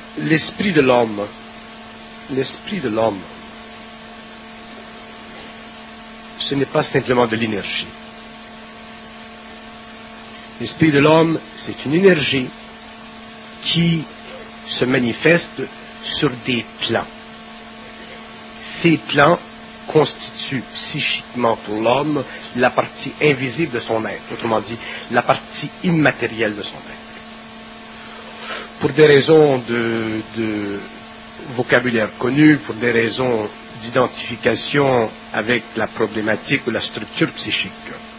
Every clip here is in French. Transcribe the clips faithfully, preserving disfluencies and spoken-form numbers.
l'esprit de l'homme, l'esprit de l'homme, ce n'est pas simplement de l'énergie. L'esprit de l'homme, c'est une énergie qui se manifeste sur des plans. Ces plans constituent psychiquement pour l'homme la partie invisible de son être, autrement dit, la partie immatérielle de son être. Pour des raisons de, de vocabulaire connu, pour des raisons d'identification avec la problématique ou la structure psychique.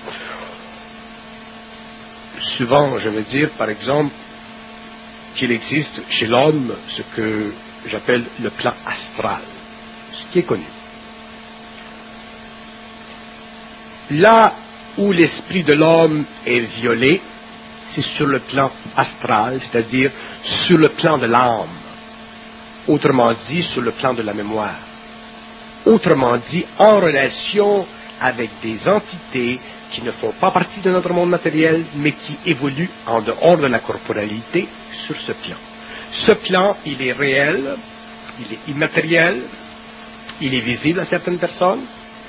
Souvent, je veux dire, par exemple, qu'il existe chez l'homme ce que j'appelle le plan astral, ce qui est connu. Là où l'esprit de l'homme est violé, c'est sur le plan astral, c'est-à-dire sur le plan de l'âme, autrement dit, sur le plan de la mémoire. Autrement dit, en relation avec des entités qui ne font pas partie de notre monde matériel, mais qui évoluent en dehors de la corporalité sur ce plan. Ce plan, il est réel, il est immatériel, il est visible à certaines personnes,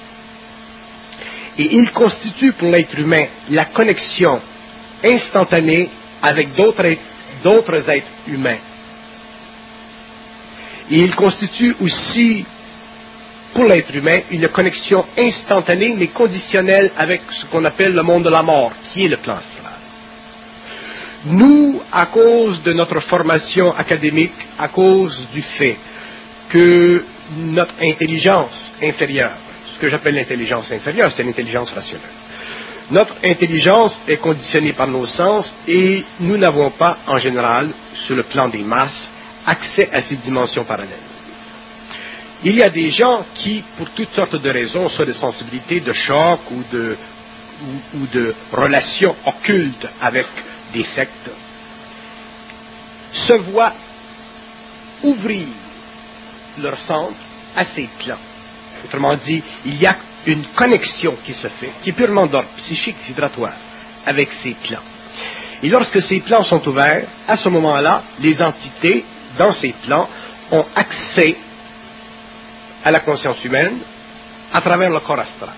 et il constitue pour l'être humain la connexion instantanée avec d'autres êtres, d'autres êtres humains. Et il constitue aussi pour l'être humain une connexion instantanée mais conditionnelle avec ce qu'on appelle le monde de la mort, qui est le plan astral. Nous, à cause de notre formation académique, à cause du fait que notre intelligence inférieure, ce que j'appelle l'intelligence inférieure, c'est l'intelligence rationnelle, notre intelligence est conditionnée par nos sens et nous n'avons pas, en général, sur le plan des masses, accès à ces dimensions parallèles. Il y a des gens qui, pour toutes sortes de raisons, soit de sensibilité, de choc ou de, ou, ou de relations occultes avec des sectes, se voient ouvrir leur centre à ces plans. Autrement dit, il y a une connexion qui se fait, qui est purement d'ordre psychique, vibratoire, avec ces plans. Et lorsque ces plans sont ouverts, à ce moment-là, les entités, dans ces plans, ont accès à la conscience humaine à travers le corps astral.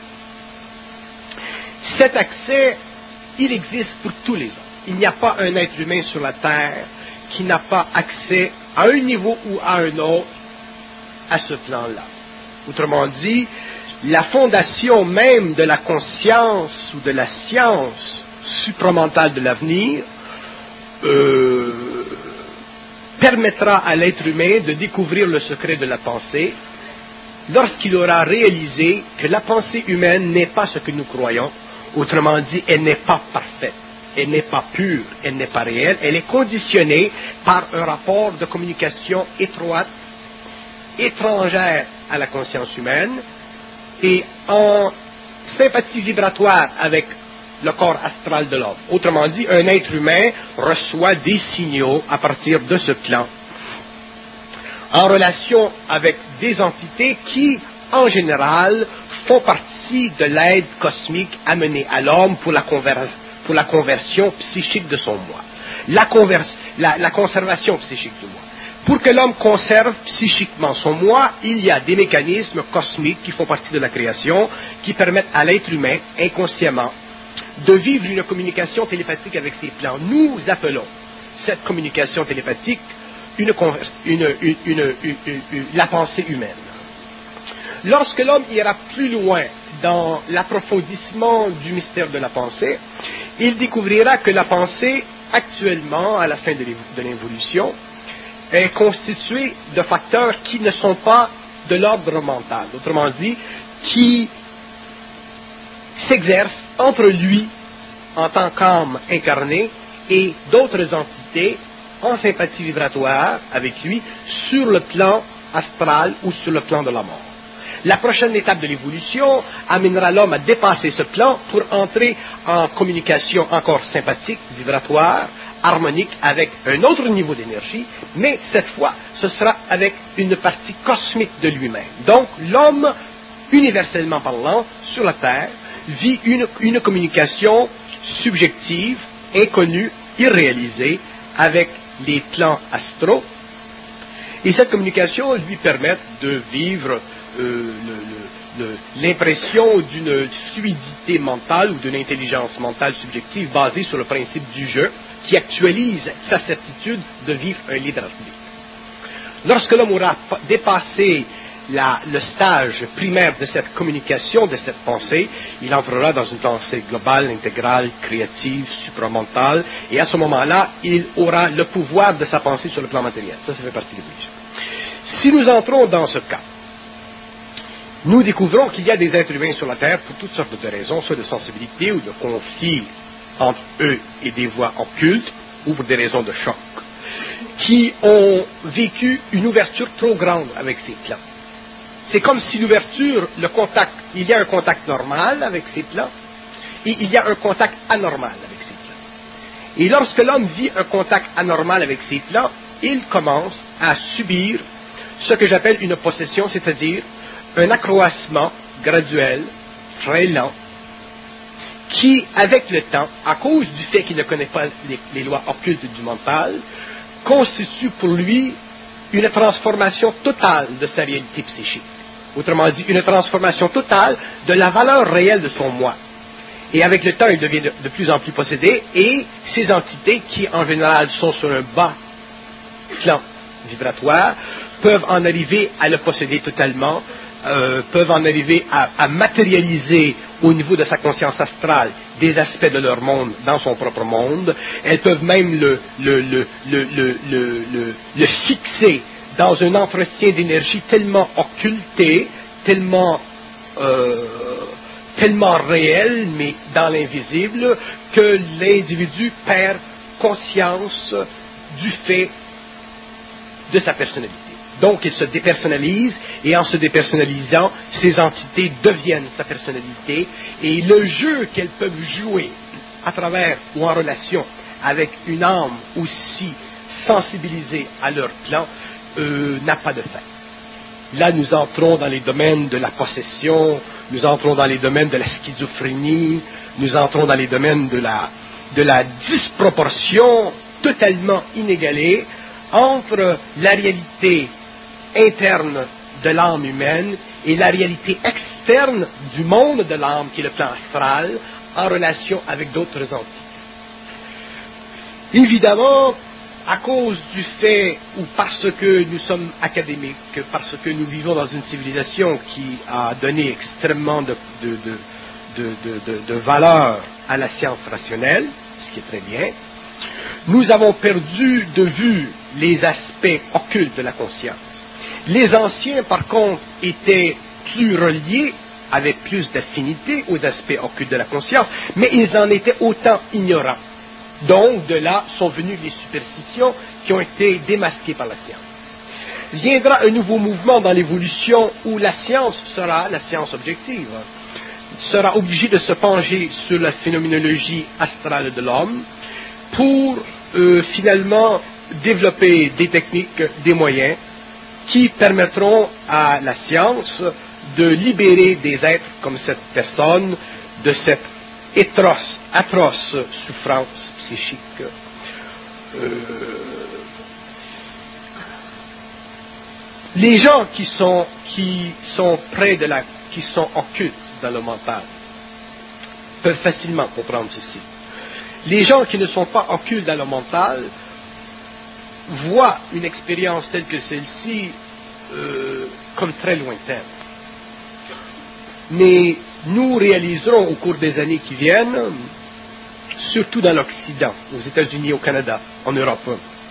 Cet accès, il existe pour tous les hommes. Il n'y a pas un être humain sur la Terre qui n'a pas accès à un niveau ou à un autre à ce plan-là. Autrement dit, la fondation même de la conscience ou de la science supramentale de l'avenir euh, permettra à l'être humain de découvrir le secret de la pensée lorsqu'il aura réalisé que la pensée humaine n'est pas ce que nous croyons, autrement dit, elle n'est pas parfaite, elle n'est pas pure, elle n'est pas réelle, elle est conditionnée par un rapport de communication étroite, étrangère à la conscience humaine, et en sympathie vibratoire avec le corps astral de l'homme. Autrement dit, un être humain reçoit des signaux à partir de ce plan, en relation avec des entités qui, en général, font partie de l'aide cosmique amenée à l'homme pour la, conver- pour la conversion psychique de son moi, la, convers- la, la conservation psychique du moi. Pour que l'homme conserve psychiquement son moi, il y a des mécanismes cosmiques qui font partie de la création, qui permettent à l'être humain, inconsciemment, de vivre une communication télépathique avec ses plans. Nous appelons cette communication télépathique une, une, une, une, la pensée humaine. Lorsque l'homme ira plus loin dans l'approfondissement du mystère de la pensée, il découvrira que la pensée, actuellement, à la fin de l'évolution, est constituée de facteurs qui ne sont pas de l'ordre mental, autrement dit, qui s'exercent entre lui, en tant qu'âme incarnée, et d'autres entités en sympathie vibratoire avec lui sur le plan astral ou sur le plan de la mort. La prochaine étape de l'évolution amènera l'homme à dépasser ce plan pour entrer en communication encore sympathique, vibratoire, harmonique avec un autre niveau d'énergie, mais cette fois, ce sera avec une partie cosmique de lui-même. Donc, l'homme, universellement parlant, sur la Terre, vit une, une communication subjective, inconnue, irréalisée, avec les plans astraux Et cette communication lui permet de vivre euh, le, le, l'impression d'une fluidité mentale ou d'une intelligence mentale subjective basée sur le principe du jeu qui actualise sa certitude de vivre un libre arbitre. Lorsque l'homme aura dépassé la, le stage primaire de cette communication, de cette pensée, il entrera dans une pensée globale, intégrale, créative, supramentale, et à ce moment-là, il aura le pouvoir de sa pensée sur le plan matériel. Ça, ça fait partie de l'évolution. Si nous entrons dans ce cas, nous découvrons qu'il y a des êtres humains sur la Terre pour toutes sortes de raisons, soit de sensibilité ou de conflit entre eux et des voies occultes, ou pour des raisons de choc, qui ont vécu une ouverture trop grande avec ces plans. C'est comme si l'ouverture, le contact, il y a un contact normal avec ces plans, et il y a un contact anormal avec ces plans. Et lorsque l'homme vit un contact anormal avec ces plans, il commence à subir ce que j'appelle une possession, c'est-à-dire un accroissement graduel, très lent, qui, avec le temps, à cause du fait qu'il ne connaît pas les, les lois occultes du mental, constitue pour lui une transformation totale de sa réalité psychique. Autrement dit, une transformation totale de la valeur réelle de son moi. Et avec le temps, il devient de, de plus en plus possédé, et ces entités, qui en général sont sur un bas plan vibratoire, peuvent en arriver à le posséder totalement, euh, peuvent en arriver à, à matérialiser au niveau de sa conscience astrale des aspects de leur monde dans son propre monde. Elles peuvent même le, le, le, le, le, le, le, le fixer dans un entretien d'énergie tellement occulté, tellement, euh, tellement réel, mais dans l'invisible, que l'individu perd conscience du fait de sa personnalité. Donc, il se dépersonnalise, et en se dépersonnalisant, ces entités deviennent sa personnalité, et le jeu qu'elles peuvent jouer à travers ou en relation avec une âme aussi sensibilisée à leur plan euh, n'a pas de fin. Là, nous entrons dans les domaines de la possession, nous entrons dans les domaines de la schizophrénie, nous entrons dans les domaines de la, de la disproportion totalement inégalée entre la réalité interne de l'âme humaine et la réalité externe du monde de l'âme, qui est le plan astral, en relation avec d'autres entités. Évidemment, à cause du fait, ou parce que nous sommes académiques, parce que nous vivons dans une civilisation qui a donné extrêmement de, de, de, de, de, de valeur à la science rationnelle, ce qui est très bien, nous avons perdu de vue les aspects occultes de la conscience. Les anciens, par contre, étaient plus reliés, avaient plus d'affinité aux aspects occultes de la conscience, mais ils en étaient autant ignorants. Donc, de là sont venues les superstitions qui ont été démasquées par la science. Viendra un nouveau mouvement dans l'évolution où la science sera, la science objective, sera obligée de se pencher sur la phénoménologie astrale de l'homme pour euh, finalement développer des techniques, des moyens qui permettront à la science de libérer des êtres comme cette personne de cette atroce, atroce souffrance psychique. Euh, les gens qui sont, qui sont près de la, qui sont occultes dans le mental peuvent facilement comprendre ceci. Les gens qui ne sont pas occultes dans le mental voient une expérience telle que celle-ci euh, comme très lointaine. Mais nous réaliserons au cours des années qui viennent, surtout dans l'Occident, aux États-Unis, au Canada, en Europe,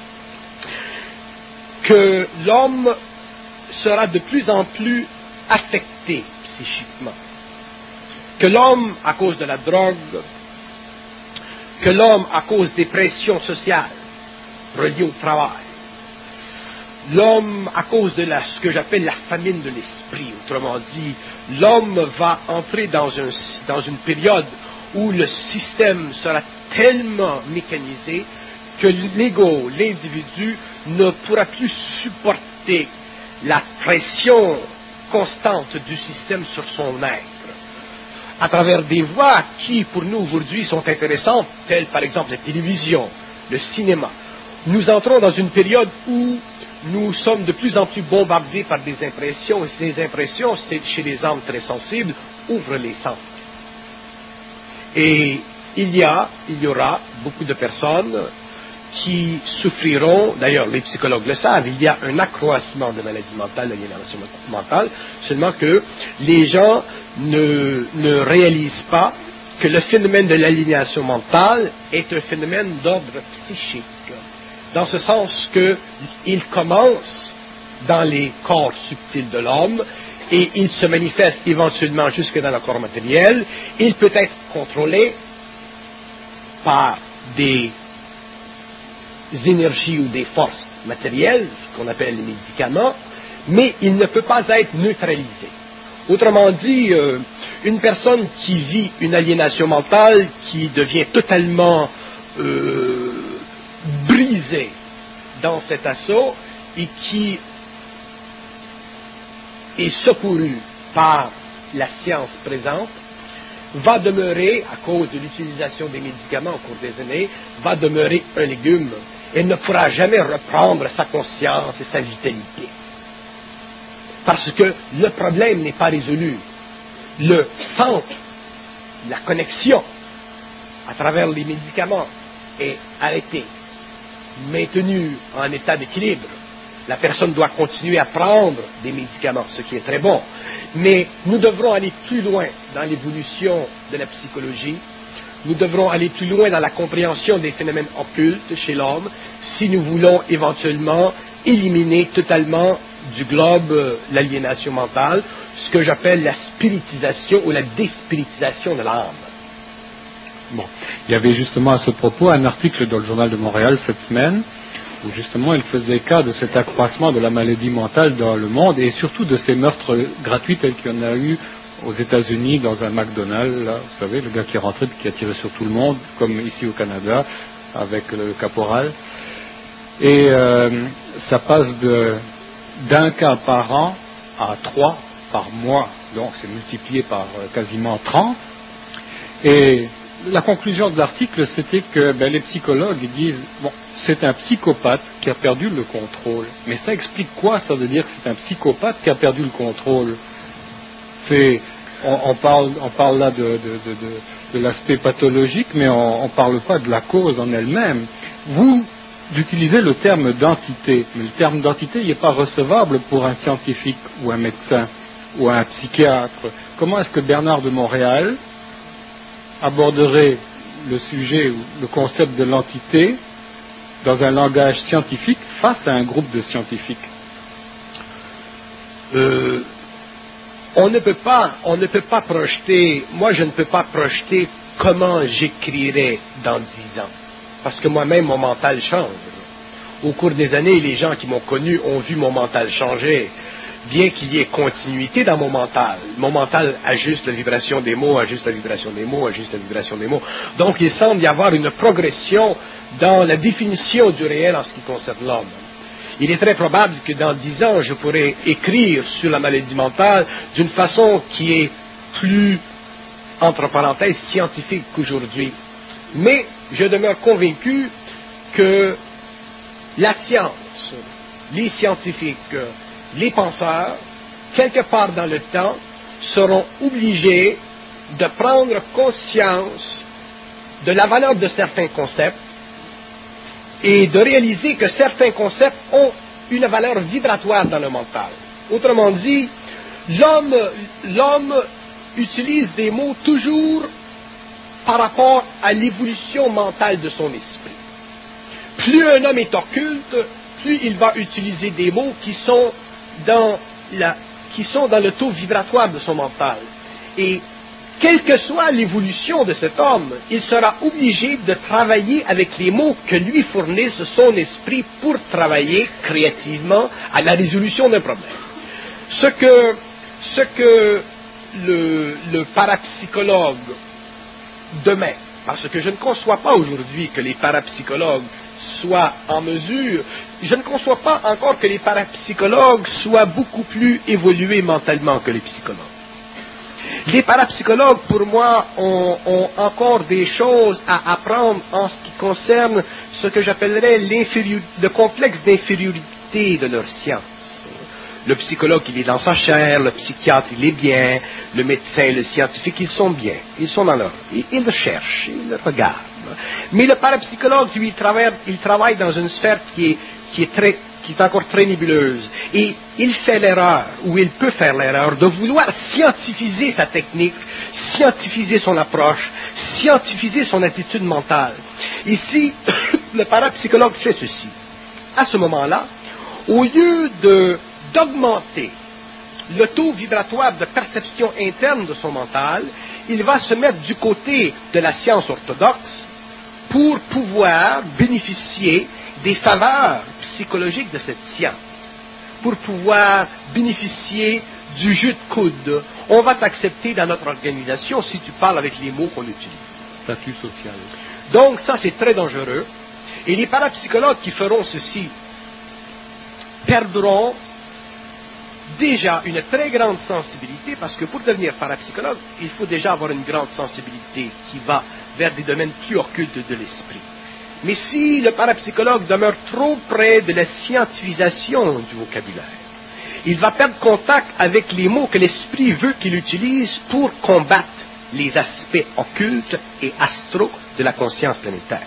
que l'homme sera de plus en plus affecté psychiquement. Que l'homme, à cause de la drogue, que l'homme, à cause des pressions sociales reliées au travail, l'homme, à cause de la, ce que j'appelle la famine de l'esprit, autrement dit, l'homme va entrer dans, un, dans une période où le système sera tellement mécanisé que l'ego, l'individu, ne pourra plus supporter la pression constante du système sur son être. À travers des voies qui, pour nous aujourd'hui, sont intéressantes, telles par exemple la télévision, le cinéma, nous entrons dans une période où nous sommes de plus en plus bombardés par des impressions, et ces impressions, c'est chez les âmes très sensibles, ouvrent les sens. Et il y a, il y aura beaucoup de personnes qui souffriront, d'ailleurs les psychologues le savent, il y a un accroissement de maladies mentales, d'aliénation mentale, seulement que les gens ne, ne réalisent pas que le phénomène de l'aliénation mentale est un phénomène d'ordre psychique, dans ce sens qu'il commence dans les corps subtils de l'homme et il se manifeste éventuellement jusque dans le corps matériel. Il peut être contrôlé par des énergies ou des forces matérielles, ce qu'on appelle les médicaments, mais il ne peut pas être neutralisé. Autrement dit, euh, une personne qui vit une aliénation mentale, qui devient totalement euh, brisée dans cet assaut et qui est secourue par la science présente, va demeurer, à cause de l'utilisation des médicaments au cours des années, va demeurer un légume et ne pourra jamais reprendre sa conscience et sa vitalité. Parce que le problème n'est pas résolu. Le centre, la connexion à travers les médicaments est arrêté, maintenu en état d'équilibre. La personne doit continuer à prendre des médicaments, ce qui est très bon. Mais nous devrons aller plus loin dans l'évolution de la psychologie. Nous devrons aller plus loin dans la compréhension des phénomènes occultes chez l'homme si nous voulons éventuellement éliminer totalement du globe l'aliénation mentale, ce que j'appelle la spiritisation ou la déspiritisation de l'âme. Bon, il y avait justement à ce propos un article dans le Journal de Montréal cette semaine où justement il faisait cas de cet accroissement de la maladie mentale dans le monde et surtout de ces meurtres gratuits tels qu'il y en a eu aux États-Unis dans un McDonald's, là, vous savez, le gars qui est rentré et qui a tiré sur tout le monde, comme ici au Canada avec le caporal. Et euh, ça passe de, d'un cas par an à trois par mois, donc c'est multiplié par euh, quasiment trente. Et la conclusion de l'article, c'était que ben, les psychologues ils disent, bon, c'est un psychopathe qui a perdu le contrôle. Mais ça explique quoi? Ça veut dire que c'est un psychopathe qui a perdu le contrôle. C'est, on, on, parle, on parle là de, de, de, de, de l'aspect pathologique, mais on ne parle pas de la cause en elle-même. Vous utilisez le terme d'entité, mais le terme d'entité il n'est pas recevable pour un scientifique ou un médecin ou un psychiatre. Comment est-ce que Bernard de Montréal aborderait le sujet ou le concept de l'entité dans un langage scientifique face à un groupe de scientifiques? euh, on ne peut pas, on ne peut pas projeter, moi je ne peux pas projeter comment j'écrirai dans dix ans. Parce que moi-même, mon mental change. Au cours des années, les gens qui m'ont connu ont vu mon mental changer. Bien qu'il y ait continuité dans mon mental. Mon mental ajuste la vibration des mots, ajuste la vibration des mots, ajuste la vibration des mots. Donc, il semble y avoir une progression dans la définition du réel en ce qui concerne l'homme. Il est très probable que dans dix ans, je pourrai écrire sur la maladie mentale d'une façon qui est plus, entre parenthèses, scientifique qu'aujourd'hui. Mais je demeure convaincu que la science, les scientifiques, les penseurs, quelque part dans le temps, seront obligés de prendre conscience de la valeur de certains concepts et de réaliser que certains concepts ont une valeur vibratoire dans le mental. Autrement dit, l'homme, l'homme utilise des mots toujours par rapport à l'évolution mentale de son esprit. Plus un homme est occulte, plus il va utiliser des mots qui sont dans, la, qui sont dans le taux vibratoire de son mental. Et quelle que soit l'évolution de cet homme, il sera obligé de travailler avec les mots que lui fournisse son esprit pour travailler créativement à la résolution d'un problème. Ce que, ce que le, le parapsychologue demain, parce que je ne conçois pas aujourd'hui que les parapsychologues soient en mesure, je ne conçois pas encore que les parapsychologues soient beaucoup plus évolués mentalement que les psychologues. Les parapsychologues, pour moi, ont, ont encore des choses à apprendre en ce qui concerne ce que j'appellerais le complexe qualité de leur science. Le psychologue, il est dans sa chair, le psychiatre, il est bien, le médecin, le scientifique, ils sont bien. Ils sont dans leur... Ils, ils le cherchent, ils le regardent. Mais le parapsychologue, lui, il travaille, il travaille dans une sphère qui est, qui est très... qui est encore très nébuleuse. Et il fait l'erreur, ou il peut faire l'erreur, de vouloir scientifiser sa technique, scientifiser son approche, scientifiser son attitude mentale. Ici, le parapsychologue fait ceci. À ce moment-là, au lieu de, d'augmenter le taux vibratoire de perception interne de son mental, il va se mettre du côté de la science orthodoxe pour pouvoir bénéficier des faveurs psychologiques de cette science, pour pouvoir bénéficier du jeu de coude. On va t'accepter dans notre organisation si tu parles avec les mots qu'on utilise. Statut social. Donc ça, c'est très dangereux. Et les parapsychologues qui feront ceci perdront déjà une très grande sensibilité, parce que pour devenir parapsychologue, il faut déjà avoir une grande sensibilité qui va vers des domaines plus occultes de l'esprit. Mais si le parapsychologue demeure trop près de la scientifisation du vocabulaire, il va perdre contact avec les mots que l'esprit veut qu'il utilise pour combattre les aspects occultes et astraux de la conscience planétaire.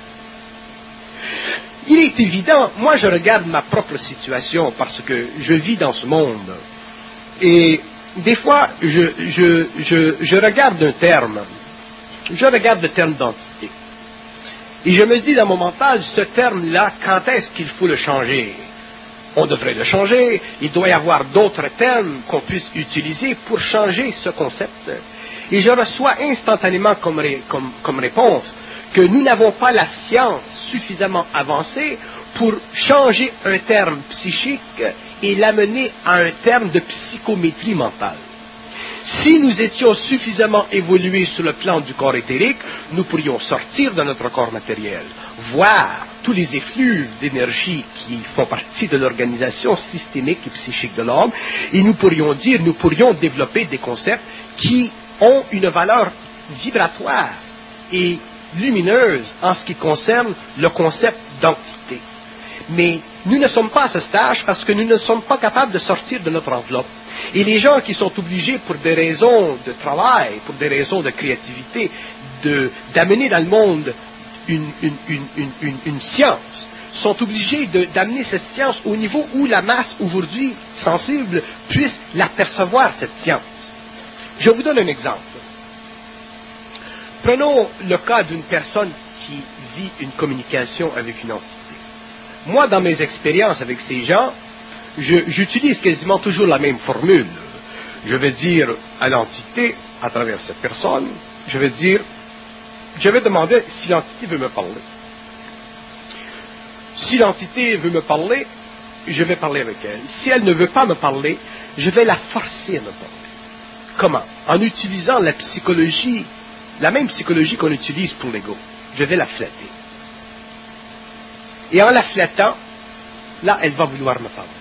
Il est évident, moi je regarde ma propre situation parce que je vis dans ce monde. Et des fois, je, je, je, je regarde un terme, je regarde le terme d'entité. Et je me dis dans mon mental, ce terme-là, quand est-ce qu'il faut le changer? On devrait le changer, il doit y avoir d'autres termes qu'on puisse utiliser pour changer ce concept. Et je reçois instantanément comme, ré, comme, comme réponse que nous n'avons pas la science suffisamment avancée pour changer un terme psychique et l'amener à un terme de psychométrie mentale. Si nous étions suffisamment évolués sur le plan du corps éthérique, nous pourrions sortir de notre corps matériel, voir tous les effluves d'énergie qui font partie de l'organisation systémique et psychique de l'homme, et nous pourrions dire, nous pourrions développer des concepts qui ont une valeur vibratoire et lumineuse en ce qui concerne le concept d'entité. Mais nous ne sommes pas à ce stage parce que nous ne sommes pas capables de sortir de notre enveloppe. Et les gens qui sont obligés pour des raisons de travail, pour des raisons de créativité, de, d'amener dans le monde une, une, une, une, une, une science, sont obligés de, d'amener cette science au niveau où la masse aujourd'hui sensible puisse l'apercevoir, cette science. Je vous donne un exemple. Prenons le cas d'une personne qui vit une communication avec une entité. Moi, dans mes expériences avec ces gens, je, j'utilise quasiment toujours la même formule. Je vais dire à l'entité, à travers cette personne, je vais dire, je vais demander si l'entité veut me parler. Si l'entité veut me parler, je vais parler avec elle. Si elle ne veut pas me parler, je vais la forcer à me parler. Comment? En utilisant la psychologie, la même psychologie qu'on utilise pour l'ego. Je vais la flatter. Et en la flattant, là, elle va vouloir me parler.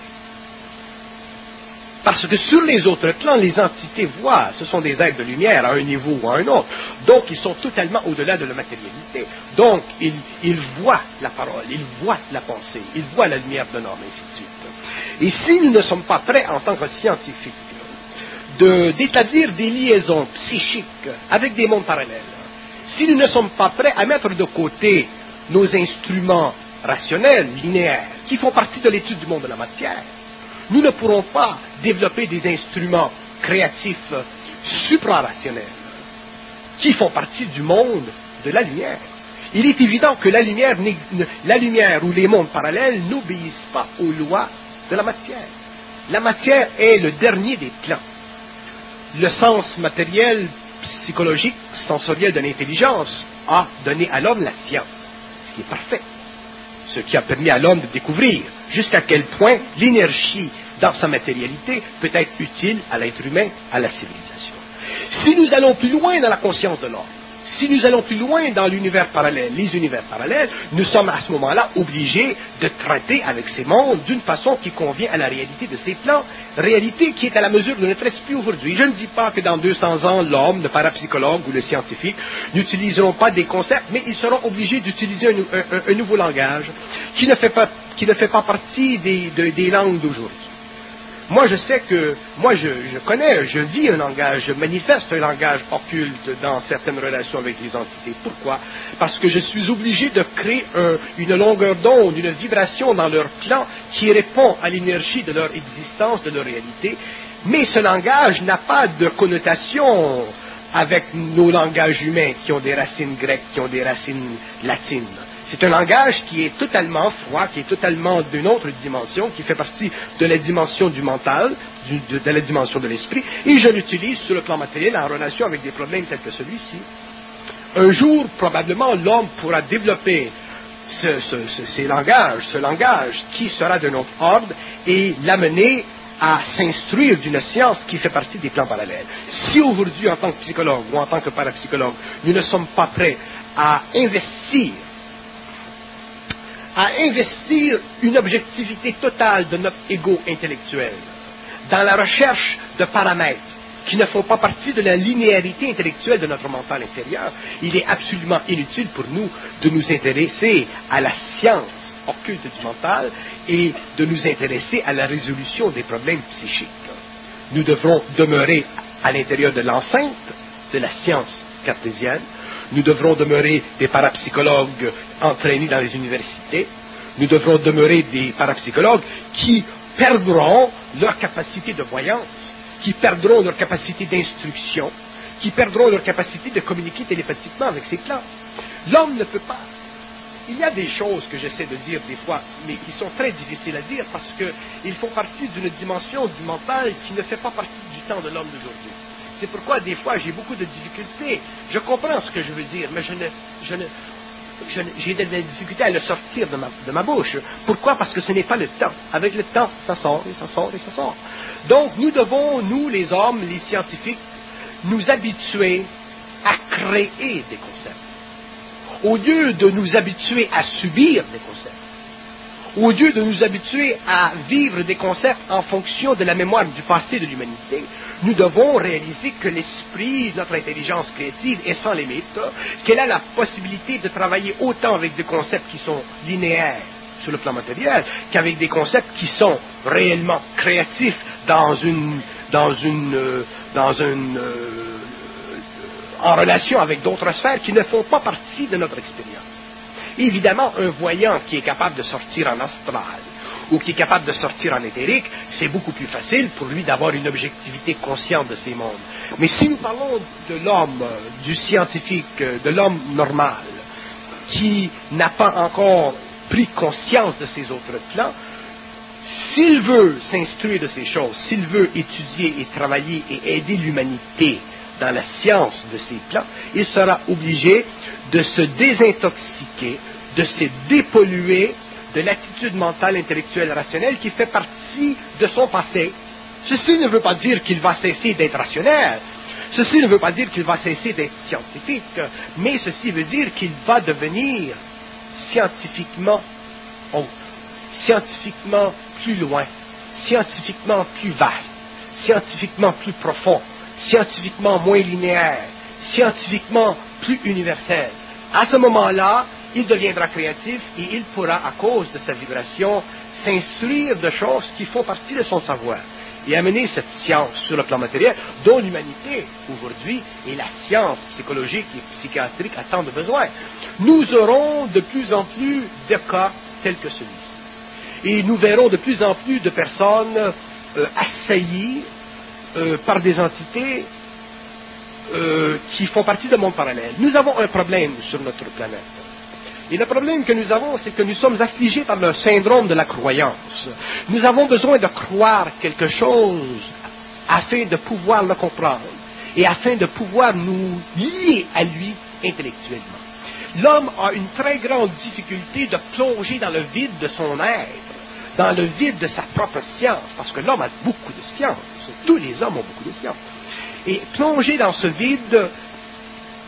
Parce que sur les autres plans, les entités voient, ce sont des êtres de lumière à un niveau ou à un autre. Donc, ils sont totalement au-delà de la matérialité. Donc, ils, ils voient la parole, ils voient la pensée, ils voient la lumière de l'homme, ainsi de suite. Et si nous ne sommes pas prêts, en tant que scientifiques, de, d'établir des liaisons psychiques avec des mondes parallèles, si nous ne sommes pas prêts à mettre de côté nos instruments rationnels, linéaires, qui font partie de l'étude du monde de la matière, nous ne pourrons pas développer des instruments créatifs suprarationnels qui font partie du monde de la lumière. Il est évident que la lumière, la lumière ou les mondes parallèles n'obéissent pas aux lois de la matière. La matière est le dernier des plans. Le sens matériel, psychologique, sensoriel de l'intelligence a donné à l'homme la science, ce qui est parfait. Ce qui a permis à l'homme de découvrir jusqu'à quel point l'énergie dans sa matérialité peut être utile à l'être humain, à la civilisation. Si nous allons plus loin dans la conscience de l'homme, Si nous allons plus loin dans l'univers parallèle, les univers parallèles, nous sommes à ce moment-là obligés de traiter avec ces mondes d'une façon qui convient à la réalité de ces plans, réalité qui est à la mesure de notre esprit aujourd'hui. Je ne dis pas que dans deux cents ans, l'homme, le parapsychologue ou le scientifique n'utiliseront pas des concepts, mais ils seront obligés d'utiliser un, un, un nouveau langage qui ne fait pas, qui ne fait pas partie des, de, des langues d'aujourd'hui. Moi, je sais que, moi, je, je connais, je vis un langage, je manifeste un langage occulte dans certaines relations avec les entités. Pourquoi? Parce que je suis obligé de créer un, une longueur d'onde, une vibration dans leur plan qui répond à l'énergie de leur existence, de leur réalité. Mais ce langage n'a pas de connotation avec nos langages humains qui ont des racines grecques, qui ont des racines latines. C'est un langage qui est totalement froid, qui est totalement d'une autre dimension, qui fait partie de la dimension du mental, du, de, de la dimension de l'esprit, et je l'utilise sur le plan matériel en relation avec des problèmes tels que celui-ci. Un jour, probablement, l'homme pourra développer ce, ce, ce, ces langages, ce langage qui sera de notre ordre, et l'amener à s'instruire d'une science qui fait partie des plans parallèles. Si aujourd'hui, en tant que psychologue ou en tant que parapsychologue, nous ne sommes pas prêts à investir à investir une objectivité totale de notre ego intellectuel dans la recherche de paramètres qui ne font pas partie de la linéarité intellectuelle de notre mental intérieur, il est absolument inutile pour nous de nous intéresser à la science occulte du mental et de nous intéresser à la résolution des problèmes psychiques. Nous devrons demeurer à l'intérieur de l'enceinte de la science cartésienne. Nous devrons demeurer des parapsychologues entraînés dans les universités. Nous devrons demeurer des parapsychologues qui perdront leur capacité de voyance, qui perdront leur capacité d'instruction, qui perdront leur capacité de communiquer télépathiquement avec ces plans. L'homme ne peut pas. Il y a des choses que j'essaie de dire des fois, mais qui sont très difficiles à dire parce qu'ils font partie d'une dimension du mental qui ne fait pas partie du temps de l'homme d'aujourd'hui. C'est pourquoi, des fois, j'ai beaucoup de difficultés. Je comprends ce que je veux dire, mais je ne, je ne, je ne, j'ai de la difficulté à le sortir de ma, de ma bouche. Pourquoi? Parce que ce n'est pas le temps. Avec le temps, ça sort, et ça sort, et ça sort. Donc, nous devons, nous, les hommes, les scientifiques, nous habituer à créer des concepts. Au lieu de nous habituer à subir des concepts. Au lieu de nous habituer à vivre des concepts en fonction de la mémoire du passé de l'humanité, nous devons réaliser que l'esprit, notre intelligence créative est sans limite, qu'elle a la possibilité de travailler autant avec des concepts qui sont linéaires sur le plan matériel qu'avec des concepts qui sont réellement créatifs dans une, dans une, euh, dans une, euh, en relation avec d'autres sphères qui ne font pas partie de notre expérience. Évidemment, un voyant qui est capable de sortir en astral ou qui est capable de sortir en éthérique, c'est beaucoup plus facile pour lui d'avoir une objectivité consciente de ces mondes. Mais si nous parlons de l'homme, du scientifique, de l'homme normal, qui n'a pas encore pris conscience de ces autres plans, s'il veut s'instruire de ces choses, s'il veut étudier et travailler et aider l'humanité dans la science de ces plans, il sera obligé de se désintoxiquer, de se dépolluer de l'attitude mentale, intellectuelle, rationnelle qui fait partie de son passé. Ceci ne veut pas dire qu'il va cesser d'être rationnel, ceci ne veut pas dire qu'il va cesser d'être scientifique, mais ceci veut dire qu'il va devenir scientifiquement autre, scientifiquement plus loin, scientifiquement plus vaste, scientifiquement plus profond, scientifiquement moins linéaire, scientifiquement plus universel. À ce moment-là, il deviendra créatif et il pourra, à cause de sa vibration, s'instruire de choses qui font partie de son savoir et amener cette science sur le plan matériel dont l'humanité, aujourd'hui, et la science psychologique et psychiatrique a tant de besoin. Nous aurons de plus en plus de cas tels que celui-ci. Et nous verrons de plus en plus de personnes euh, assaillies euh, par des entités euh, qui font partie de monde parallèle. Nous avons un problème sur notre planète. Et le problème que nous avons, c'est que nous sommes affligés par le syndrome de la croyance. Nous avons besoin de croire quelque chose afin de pouvoir le comprendre et afin de pouvoir nous lier à lui intellectuellement. L'homme a une très grande difficulté de plonger dans le vide de son être, dans le vide de sa propre science, parce que l'homme a beaucoup de science. Tous les hommes ont beaucoup de science. Et plonger dans ce vide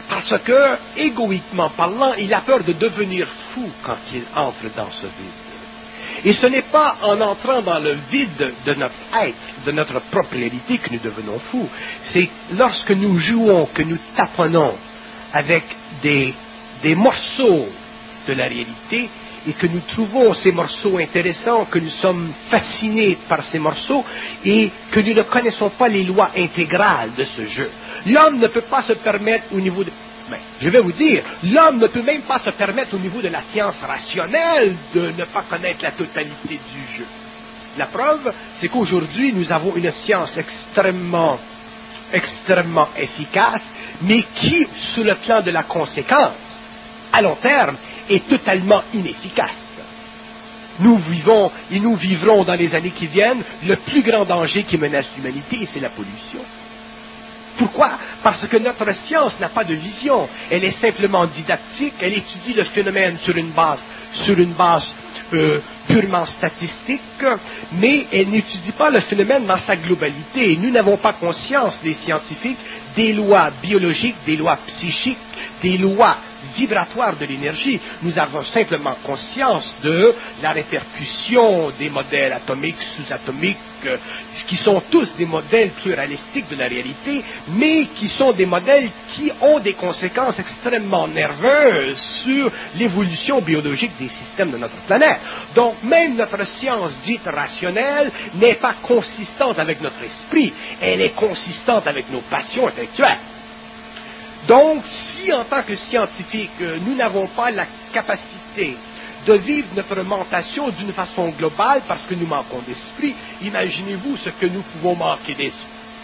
Parce que, égoïquement parlant, il a peur de devenir fou quand il entre dans ce vide. Et ce n'est pas en entrant dans le vide de notre être, de notre propre réalité, que nous devenons fous. C'est lorsque nous jouons, que nous taponnons avec des, des morceaux de la réalité et que nous trouvons ces morceaux intéressants, que nous sommes fascinés par ces morceaux et que nous ne connaissons pas les lois intégrales de ce jeu. L'homme ne peut pas se permettre au niveau de... Ben, je vais vous dire, l'homme ne peut même pas se permettre au niveau de la science rationnelle de ne pas connaître la totalité du jeu. La preuve, c'est qu'aujourd'hui, nous avons une science extrêmement, extrêmement efficace, mais qui, sur le plan de la conséquence, à long terme, est totalement inefficace. Nous vivons et nous vivrons dans les années qui viennent le plus grand danger qui menace l'humanité, c'est la pollution. Pourquoi? Parce que notre science n'a pas de vision. Elle est simplement didactique, elle étudie le phénomène sur une base, sur une base euh, purement statistique, mais elle n'étudie pas le phénomène dans sa globalité. Nous n'avons pas conscience, les scientifiques, des lois biologiques, des lois psychiques, des lois vibratoires de l'énergie. Nous avons simplement conscience de la répercussion des modèles atomiques, sous-atomiques, euh, qui sont tous des modèles pluralistiques de la réalité, mais qui sont des modèles qui ont des conséquences extrêmement nerveuses sur l'évolution biologique des systèmes de notre planète. Donc, même notre science dite rationnelle n'est pas consistante avec notre esprit, elle est consistante avec nos passions intellectuelles. Donc, si en tant que scientifique, nous n'avons pas la capacité de vivre notre mentation d'une façon globale parce que nous manquons d'esprit, imaginez-vous ce que nous pouvons manquer d'esprit.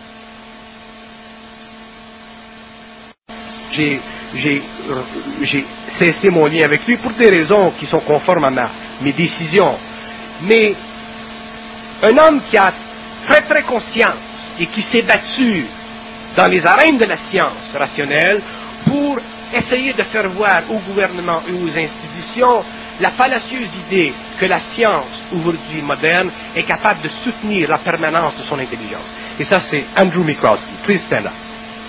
J'ai, j'ai, j'ai cessé mon lien avec lui pour des raisons qui sont conformes à ma, mes décisions. Mais un homme qui a très très conscience et qui s'est battu dans les arènes de la science rationnelle pour essayer de faire voir au gouvernement et aux institutions la fallacieuse idée que la science, aujourd'hui moderne, est capable de soutenir la permanence de son intelligence. Et ça, c'est Andrew Mikrowski. Please stand up.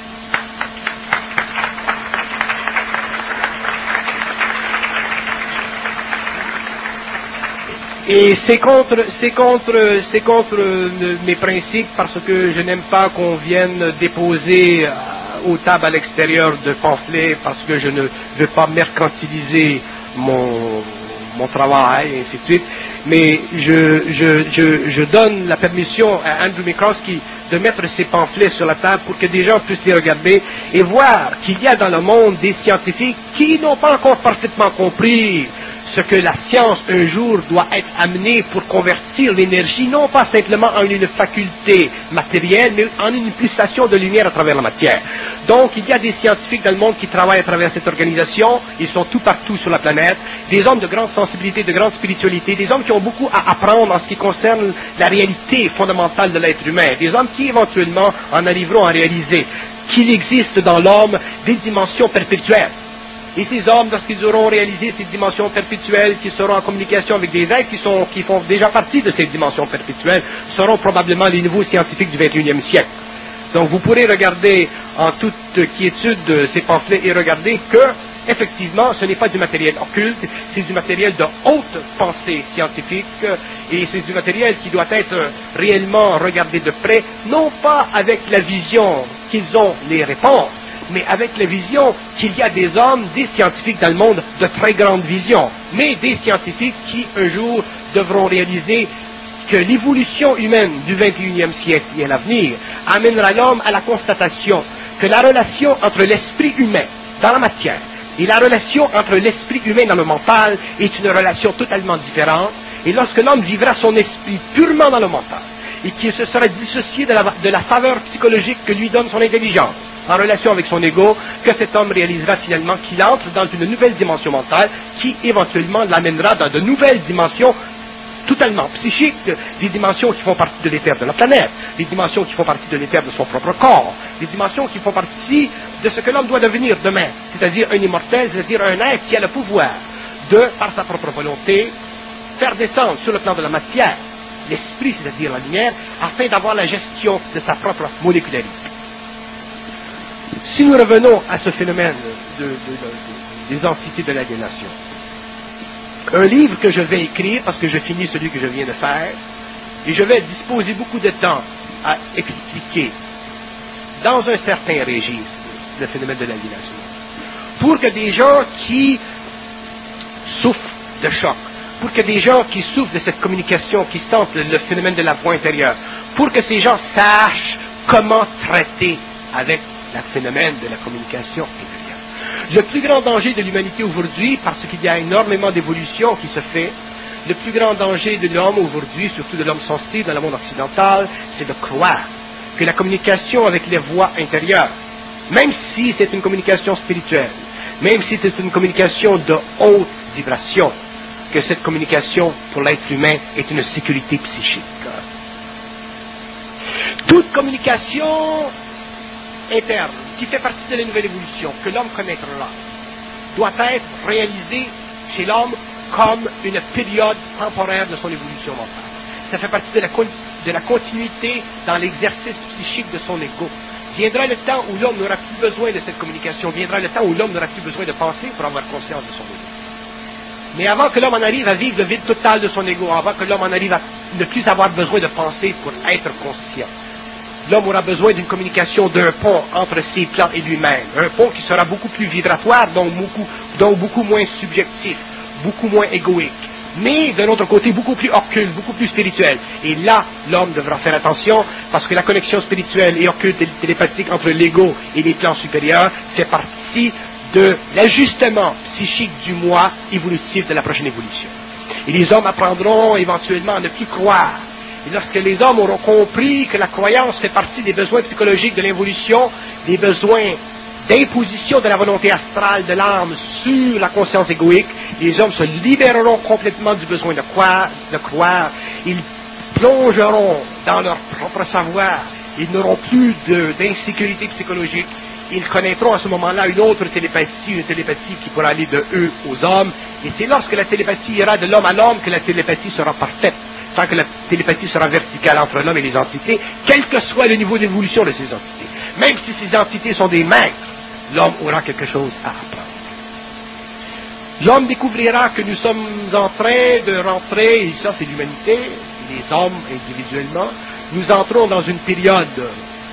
Et c'est contre, c'est contre, c'est contre le, mes principes parce que je n'aime pas qu'on vienne déposer euh, aux tables à l'extérieur de pamphlets parce que je ne veux pas mercantiliser mon, mon travail et ainsi de suite. Mais je, je, je, je donne la permission à Andrew Mikrowski de mettre ces pamphlets sur la table pour que des gens puissent les regarder et voir qu'il y a dans le monde des scientifiques qui n'ont pas encore parfaitement compris ce que la science un jour doit être amenée pour convertir l'énergie, non pas simplement en une faculté matérielle, mais en une pulsation de lumière à travers la matière. Donc, il y a des scientifiques dans le monde qui travaillent à travers cette organisation, ils sont tout partout sur la planète, des hommes de grande sensibilité, de grande spiritualité, des hommes qui ont beaucoup à apprendre en ce qui concerne la réalité fondamentale de l'être humain, des hommes qui éventuellement en arriveront à réaliser qu'il existe dans l'homme des dimensions perpétuelles. Et ces hommes, lorsqu'ils auront réalisé ces dimensions perpétuelles, qui seront en communication avec des êtres qui, sont, qui font déjà partie de ces dimensions perpétuelles, seront probablement les nouveaux scientifiques du vingt et unième siècle. Donc vous pourrez regarder en toute quiétude ces pamphlets et regarder que, effectivement, ce n'est pas du matériel occulte, c'est du matériel de haute pensée scientifique, et c'est du matériel qui doit être réellement regardé de près, non pas avec la vision qu'ils ont les réponses, mais avec la vision qu'il y a des hommes, des scientifiques dans le monde de très grande vision, mais des scientifiques qui, un jour, devront réaliser que l'évolution humaine du vingt et unième siècle et à l'avenir amènera l'homme à la constatation que la relation entre l'esprit humain dans la matière et la relation entre l'esprit humain dans le mental est une relation totalement différente, et lorsque l'homme vivra son esprit purement dans le mental, et qu'il se sera dissocié de la, de la faveur psychologique que lui donne son intelligence, en relation avec son ego, que cet homme réalisera finalement qu'il entre dans une nouvelle dimension mentale qui éventuellement l'amènera dans de nouvelles dimensions totalement psychiques, des dimensions qui font partie de l'éther de la planète, des dimensions qui font partie de l'éther de son propre corps, des dimensions qui font partie de ce que l'homme doit devenir demain, c'est-à-dire un immortel, c'est-à-dire un être qui a le pouvoir de, par sa propre volonté, faire descendre sur le plan de la matière l'esprit, c'est-à-dire la lumière, afin d'avoir la gestion de sa propre molécularité. si nous revenons à ce phénomène de, de, de, de, des entités de l'aliénation, un livre que je vais écrire, parce que je finis celui que je viens de faire, et je vais disposer beaucoup de temps à expliquer dans un certain registre le phénomène de l'aliénation, pour que des gens qui souffrent de choc, pour que des gens qui souffrent de cette communication, qui sentent le, le phénomène de la voix intérieure, pour que ces gens sachent comment traiter avec le phénomène de la communication intérieure. Le plus grand danger de l'humanité aujourd'hui, parce qu'il y a énormément d'évolution qui se fait, le plus grand danger de l'homme aujourd'hui, surtout de l'homme sensible dans le monde occidental, c'est de croire que la communication avec les voix intérieures, même si c'est une communication spirituelle, même si c'est une communication de haute vibration, que cette communication pour l'être humain est une sécurité psychique. Toute communication interne qui fait partie de la nouvelle évolution que l'homme connaîtra doit être réalisée chez l'homme comme une période temporaire de son évolution mentale. Ça fait partie de la, de la continuité dans l'exercice psychique de son ego. Viendra le temps où l'homme n'aura plus besoin de cette communication, viendra le temps où l'homme n'aura plus besoin de penser pour avoir conscience de son ego. Mais avant que l'homme en arrive à vivre le vide total de son ego, avant que l'homme en arrive à ne plus avoir besoin de penser pour être conscient, l'homme aura besoin d'une communication, d'un pont entre ses plans et lui-même. Un pont qui sera beaucoup plus vibratoire, donc beaucoup, donc beaucoup moins subjectif, beaucoup moins égoïque. Mais d'un autre côté, beaucoup plus occulte, beaucoup plus spirituel. Et là, l'homme devra faire attention, parce que la connexion spirituelle et occulte et télépathique entre l'ego et les plans supérieurs fait partie de l'ajustement psychique du moi évolutif de la prochaine évolution. Et les hommes apprendront éventuellement à ne plus croire. Et lorsque les hommes auront compris que la croyance fait partie des besoins psychologiques de l'évolution, des besoins d'imposition de la volonté astrale de l'âme sur la conscience égoïque, les hommes se libéreront complètement du besoin de croire, de croire. Ils plongeront dans leur propre savoir. Ils n'auront plus de, d'insécurité psychologique. Ils connaîtront à ce moment-là une autre télépathie, une télépathie qui pourra aller de eux aux hommes. Et c'est lorsque la télépathie ira de l'homme à l'homme que la télépathie sera parfaite. Tant que la télépathie sera verticale entre l'homme et les entités, quel que soit le niveau d'évolution de ces entités. Même si ces entités sont des maîtres, l'homme aura quelque chose à apprendre. L'homme découvrira que nous sommes en train de rentrer, et ça c'est l'humanité, les hommes individuellement, nous entrons dans une période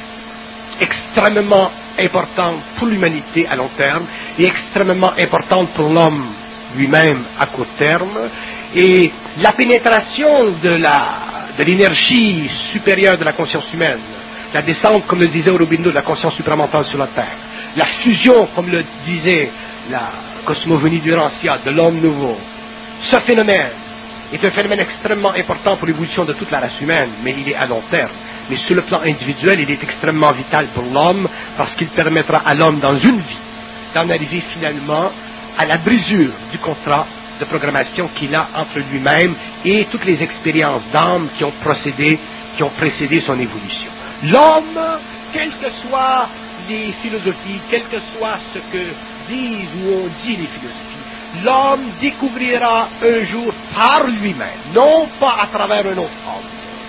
extrêmement importante pour l'humanité à long terme et extrêmement importante pour l'homme lui-même à court terme. Et la pénétration de, la, de l'énergie supérieure de la conscience humaine, la descente, comme le disait Aurobindo, de la conscience supramentale sur la Terre, la fusion, comme le disait la cosmogonie d'Urantia, de l'homme nouveau, ce phénomène est un phénomène extrêmement important pour l'évolution de toute la race humaine, mais il est à long terme. Mais sur le plan individuel, il est extrêmement vital pour l'homme, parce qu'il permettra à l'homme, dans une vie, d'en arriver finalement à la brisure du contrat de programmation qu'il a entre lui-même et toutes les expériences d'âme qui ont procédé, qui ont précédé son évolution. L'homme, quelles que soient les philosophies, quel que soit ce que disent ou on dit les philosophies, l'homme découvrira un jour par lui-même, non pas à travers un autre homme.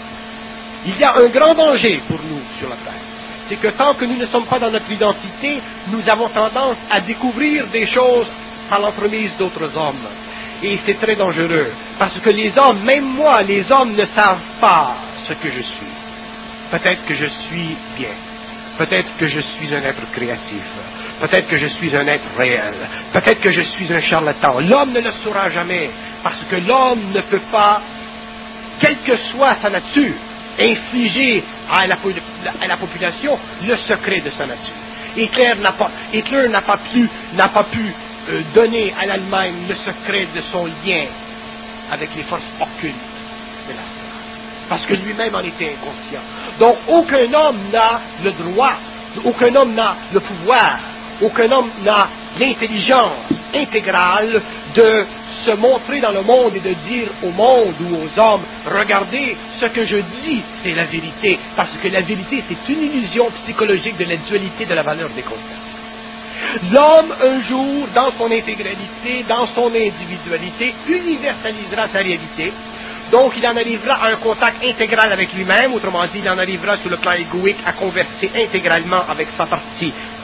Il y a un grand danger pour nous sur la Terre. C'est que tant que nous ne sommes pas dans notre identité, nous avons tendance à découvrir des choses par l'entremise d'autres hommes. Et c'est très dangereux, parce que les hommes, même moi, les hommes ne savent pas ce que je suis. Peut-être que je suis bien. Peut-être que je suis un être créatif. Peut-être que je suis un être réel. Peut-être que je suis un charlatan. L'homme ne le saura jamais, parce que l'homme ne peut pas, quelle que soit sa nature, infliger à la, à la population le secret de sa nature. Hitler n'a pas, Hitler n'a pas pu, n'a pas pu euh, donner à l'Allemagne le secret de son lien avec les forces occultes de l'astral, parce que lui-même en était inconscient. Donc aucun homme n'a le droit, aucun homme n'a le pouvoir, aucun homme n'a l'intelligence intégrale de se montrer dans le monde et de dire au monde ou aux hommes, regardez, ce que je dis, c'est la vérité, parce que la vérité, c'est une illusion psychologique de la dualité de la valeur des constantes. L'homme, un jour, dans son intégralité, dans son individualité, universalisera sa réalité. Donc, il en arrivera à un contact intégral avec lui-même, autrement dit, il en arrivera sur le plan égoïque à converser intégralement avec sa partie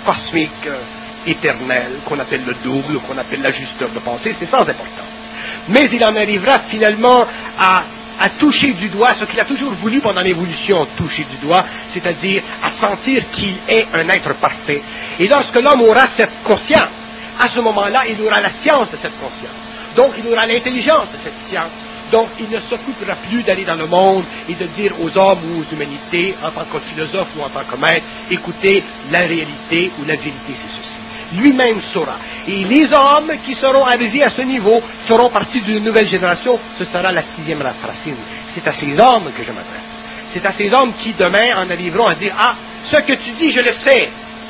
cosmique, euh, éternel, qu'on appelle le double, qu'on appelle l'ajusteur de pensée, c'est sans importance. Mais il en arrivera finalement à, à toucher du doigt ce qu'il a toujours voulu pendant l'évolution, toucher du doigt, c'est-à-dire à sentir qu'il est un être parfait. Et lorsque l'homme aura cette conscience, à ce moment-là, il aura la science de cette conscience. Donc, il aura l'intelligence de cette science. Donc, il ne s'occupera plus d'aller dans le monde et de dire aux hommes ou aux humanités, en tant que philosophe ou en tant que maître, écoutez, la réalité ou la vérité, c'est ceci. Lui-même saura. Et les hommes qui seront arrivés à ce niveau feront partie d'une nouvelle génération. Ce sera la sixième race racine. C'est à ces hommes que je m'adresse. C'est à ces hommes qui, demain, en arriveront à dire, ah, ce que tu dis, je le sais.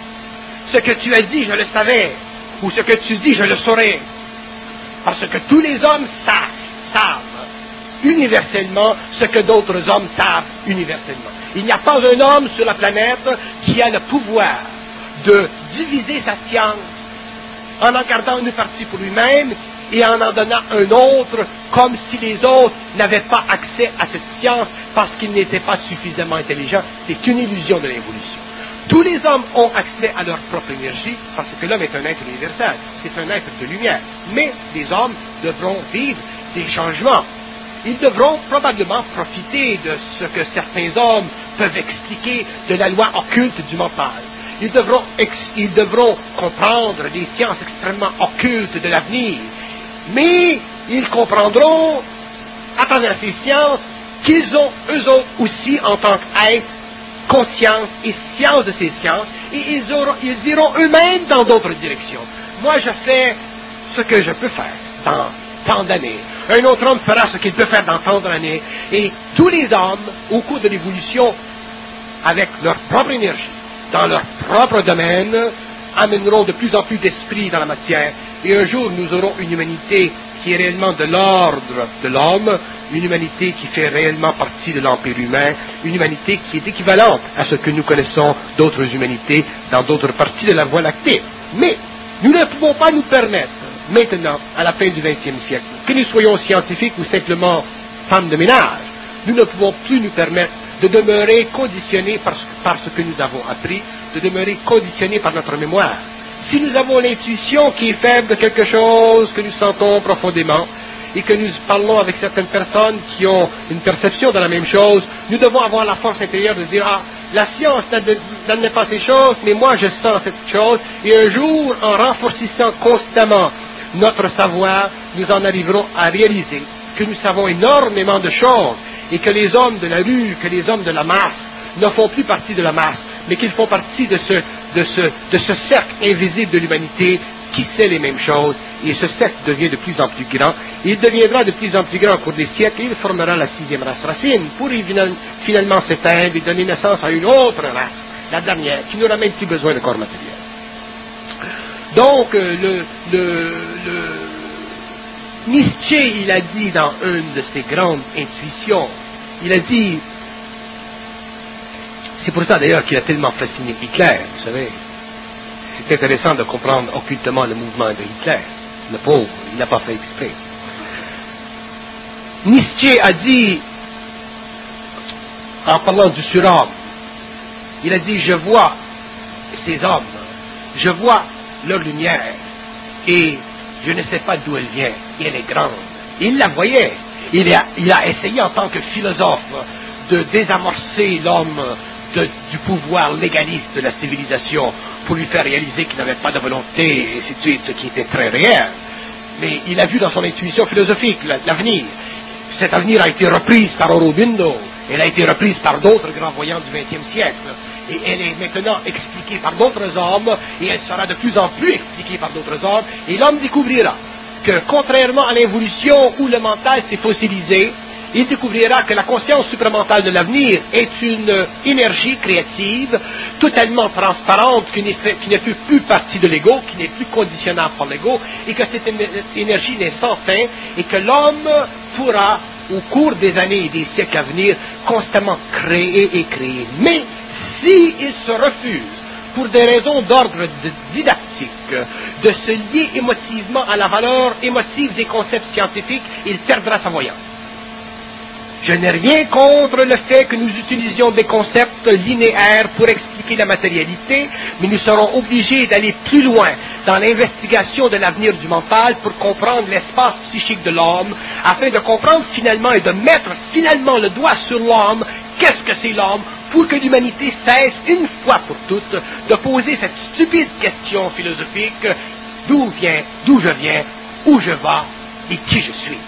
Ce que tu as dit, je le savais. Ou ce que tu dis, je le saurais. Parce que tous les hommes savent, savent universellement ce que d'autres hommes savent universellement. Il n'y a pas un homme sur la planète qui a le pouvoir de diviser sa science en en gardant une partie pour lui-même et en en donnant un autre, comme si les autres n'avaient pas accès à cette science parce qu'ils n'étaient pas suffisamment intelligents. C'est une illusion de l'évolution. Tous les hommes ont accès à leur propre énergie parce que l'homme est un être universel, c'est un être de lumière. Mais les hommes devront vivre des changements. Ils devront probablement profiter de ce que certains hommes peuvent expliquer de la loi occulte du mental. Ils devront, ex, ils devront comprendre des sciences extrêmement occultes de l'avenir. Mais ils comprendront, à travers ces sciences, qu'ils ont eux autres aussi, en tant qu'êtres, conscience et science de ces sciences, et ils, auront, ils iront eux-mêmes dans d'autres directions. Moi, je fais ce que je peux faire dans tant d'années. Un autre homme fera ce qu'il peut faire dans tant d'années. Et tous les hommes, au cours de l'évolution, avec leur propre énergie, dans leur propre domaine, amèneront de plus en plus d'esprit dans la matière. Et un jour, nous aurons une humanité qui est réellement de l'ordre de l'homme, une humanité qui fait réellement partie de l'empire humain, une humanité qui est équivalente à ce que nous connaissons d'autres humanités dans d'autres parties de la Voie lactée. Mais nous ne pouvons pas nous permettre, maintenant, à la fin du vingtième siècle, que nous soyons scientifiques ou simplement femmes de ménage, nous ne pouvons plus nous permettre de demeurer conditionnés par, par ce que nous avons appris, de demeurer conditionnés par notre mémoire. Si nous avons l'intuition qui est faible de quelque chose que nous sentons profondément, et que nous parlons avec certaines personnes qui ont une perception de la même chose, nous devons avoir la force intérieure de dire, ah, la science n'admet pas ces choses, mais moi je sens cette chose, et un jour, en renforçant constamment notre savoir, nous en arriverons à réaliser que nous savons énormément de choses, et que les hommes de la rue, que les hommes de la masse, ne font plus partie de la masse, mais qu'ils font partie de ce, de ce, de ce cercle invisible de l'humanité qui sait les mêmes choses, et ce cercle devient de plus en plus grand, et il deviendra de plus en plus grand au cours des siècles, et il formera la sixième race racine, pour finalement s'éteindre et donner naissance à une autre race, la dernière, qui n'aura même plus besoin de corps matériel. Donc, le, le, le Nietzsche, il a dit dans une de ses grandes intuitions, il a dit, c'est pour ça d'ailleurs qu'il a tellement fasciné Hitler, vous savez. C'est intéressant de comprendre occultement le mouvement de Hitler. Le pauvre, il n'a pas fait exprès. Nietzsche a dit, en parlant du surhomme, il a dit, je vois ces hommes, je vois leur lumière, et je ne sais pas d'où elle vient, et elle est grande. Il la voyait. Il a, il a essayé en tant que philosophe de désamorcer l'homme de, du pouvoir légaliste de la civilisation pour lui faire réaliser qu'il n'avait pas de volonté, et ainsi de suite, ce qui était très réel. Mais il a vu dans son intuition philosophique l'avenir. Cet avenir a été reprise par Aurobindo, elle a été reprise par d'autres grands voyants du vingtième siècle, et elle est maintenant expliquée par d'autres hommes, et elle sera de plus en plus expliquée par d'autres hommes, et l'homme découvrira que, contrairement à l'évolution où le mental s'est fossilisé, il découvrira que la conscience supramentale de l'avenir est une énergie créative, totalement transparente, qui n'est, fait, qui n'est plus, plus partie de l'ego, qui n'est plus conditionnable par l'ego, et que cette énergie n'est sans fin, et que l'homme pourra, au cours des années et des siècles à venir, constamment créer et créer. Mais s'il se refuse, pour des raisons d'ordre didactique, de se lier émotivement à la valeur émotive des concepts scientifiques, il perdra sa voyance. Je n'ai rien contre le fait que nous utilisions des concepts linéaires pour expliquer critiquer la matérialité, mais nous serons obligés d'aller plus loin dans l'investigation de l'avenir du mental pour comprendre l'espace psychique de l'homme, afin de comprendre finalement et de mettre finalement le doigt sur l'homme. Qu'est-ce que c'est l'homme? Pour que l'humanité cesse, une fois pour toutes, de poser cette stupide question philosophique: d'où vient, d'où je viens, où je vais et qui je suis.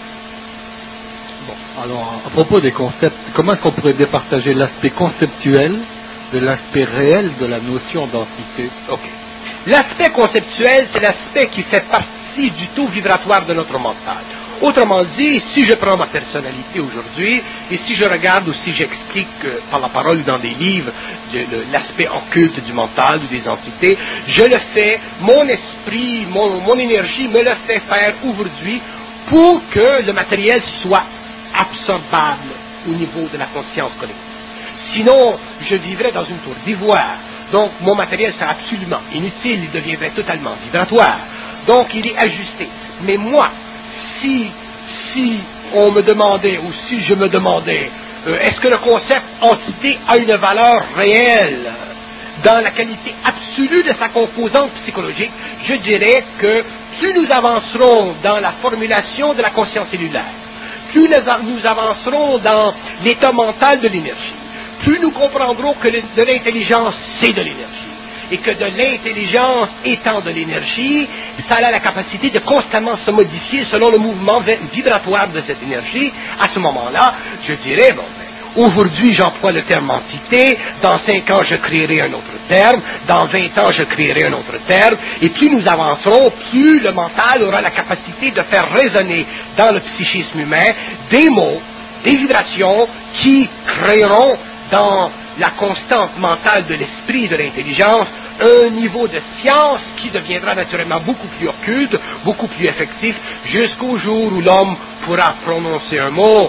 Bon, alors, à propos des concepts, comment est-ce qu'on pourrait départager l'aspect conceptuel de l'aspect réel de la notion d'entité? Ok. L'aspect conceptuel, c'est l'aspect qui fait partie du taux vibratoire de notre mental. Autrement dit, si je prends ma personnalité aujourd'hui, et si je regarde ou si j'explique euh, par la parole ou dans des livres de, de, l'aspect occulte du mental ou des entités, je le fais, mon esprit, mon, mon énergie me le fait faire aujourd'hui pour que le matériel soit absorbable au niveau de la conscience collective. Sinon, je vivrais dans une tour d'ivoire. Donc, mon matériel serait absolument inutile, il deviendrait totalement vibratoire. Donc, il est ajusté. Mais moi, si, si on me demandait, ou si je me demandais, euh, est-ce que le concept entité a une valeur réelle dans la qualité absolue de sa composante psychologique, je dirais que plus nous avancerons dans la formulation de la conscience cellulaire, plus nous avancerons dans l'état mental de l'énergie, plus nous comprendrons que de l'intelligence, c'est de l'énergie. Et que de l'intelligence étant de l'énergie, ça a la capacité de constamment se modifier selon le mouvement vibratoire de cette énergie. À ce moment-là, je dirais, bon, ben, aujourd'hui j'emploie le terme entité, dans cinq ans je créerai un autre terme, dans vingt ans je créerai un autre terme, et plus nous avancerons, plus le mental aura la capacité de faire résonner dans le psychisme humain des mots, des vibrations qui créeront dans la constante mentale de l'esprit et de l'intelligence, un niveau de science qui deviendra naturellement beaucoup plus occulte, beaucoup plus effectif, jusqu'au jour où l'homme pourra prononcer un mot,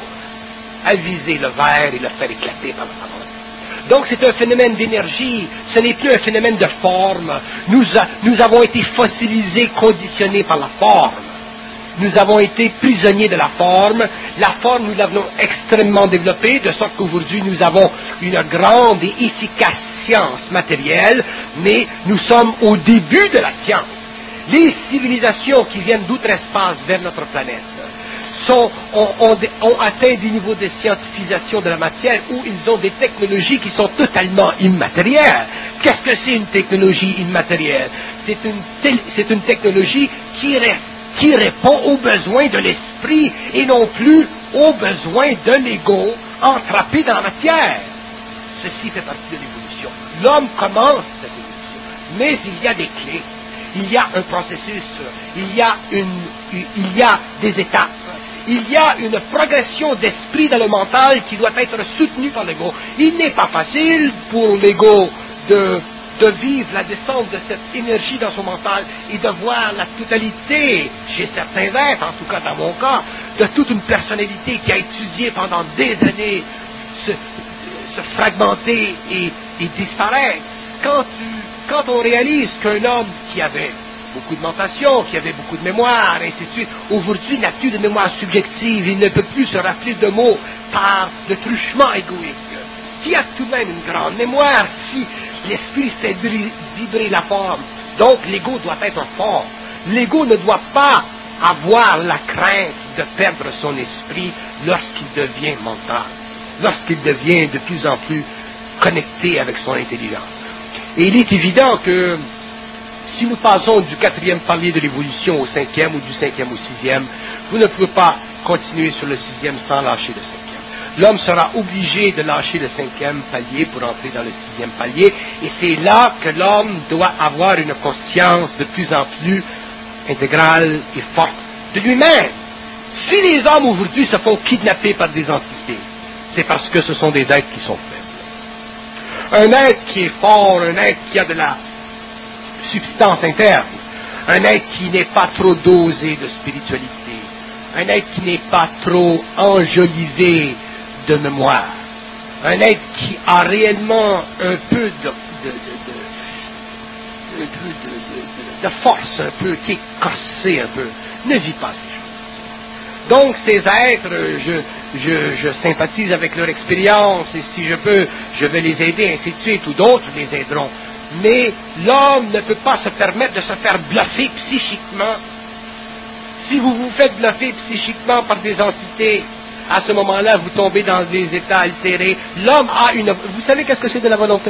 aviser le verre et le faire éclater par la parole. Donc c'est un phénomène d'énergie, ce n'est plus un phénomène de forme. Nous, a, nous avons été fossilisés, conditionnés par la forme. Nous avons été prisonniers de la forme. La forme, nous l'avons extrêmement développée, de sorte qu'aujourd'hui, nous avons une grande et efficace science matérielle, mais nous sommes au début de la science. Les civilisations qui viennent d'outre-espace vers notre planète sont, ont, ont, ont atteint des niveaux de scientifisation de la matière où ils ont des technologies qui sont totalement immatérielles. Qu'est-ce que c'est une technologie immatérielle? C'est une, c'est une technologie qui reste qui répond aux besoins de l'esprit et non plus aux besoins de l'ego entrappé dans la matière. Ceci fait partie de l'évolution. L'homme commence cette évolution, mais il y a des clés, il y a un processus, il y a, une, il y a des étapes, il y a une progression d'esprit dans le mental qui doit être soutenue par l'ego. Il n'est pas facile pour l'ego de de vivre la descente de cette énergie dans son mental et de voir la totalité, chez certains êtres, en tout cas dans mon cas, de toute une personnalité qui a étudié pendant des années se, se fragmenter et, et disparaître. Quand, tu, quand on réalise qu'un homme qui avait beaucoup de mentation, qui avait beaucoup de mémoire, et ainsi de suite, aujourd'hui n'a plus de mémoire subjective, il ne peut plus se rappeler de mots par le truchement égoïque, qui a tout de même une grande mémoire, si l'esprit fait vibrer la forme. Donc l'ego doit être fort. L'ego ne doit pas avoir la crainte de perdre son esprit lorsqu'il devient mental, lorsqu'il devient de plus en plus connecté avec son intelligence. Et il est évident que si nous passons du quatrième palier de l'évolution au cinquième ou du cinquième au sixième, vous ne pouvez pas continuer sur le sixième sans lâcher le cinquième. L'homme sera obligé de lâcher le cinquième palier pour entrer dans le sixième palier, et c'est là que l'homme doit avoir une conscience de plus en plus intégrale et forte de lui-même. Si les hommes aujourd'hui se font kidnapper par des entités, c'est parce que ce sont des êtres qui sont faibles. Un être qui est fort, un être qui a de la substance interne, un être qui n'est pas trop dosé de spiritualité, un être qui n'est pas trop enjolivé de mémoire, un être qui a réellement un peu de, de, de, de, un peu de, de, de force, un peu, qui est corsé un peu, ne vit pas ces choses. Donc ces êtres, je, je, je sympathise avec leur expérience, et si je peux, je vais les aider, ainsi de suite, ou d'autres les aideront. Mais l'homme ne peut pas se permettre de se faire bluffer psychiquement. Si vous vous faites bluffer psychiquement par des entités, à ce moment-là, vous tombez dans des états altérés. L'homme a une... Vous savez qu'est-ce que c'est de la volonté?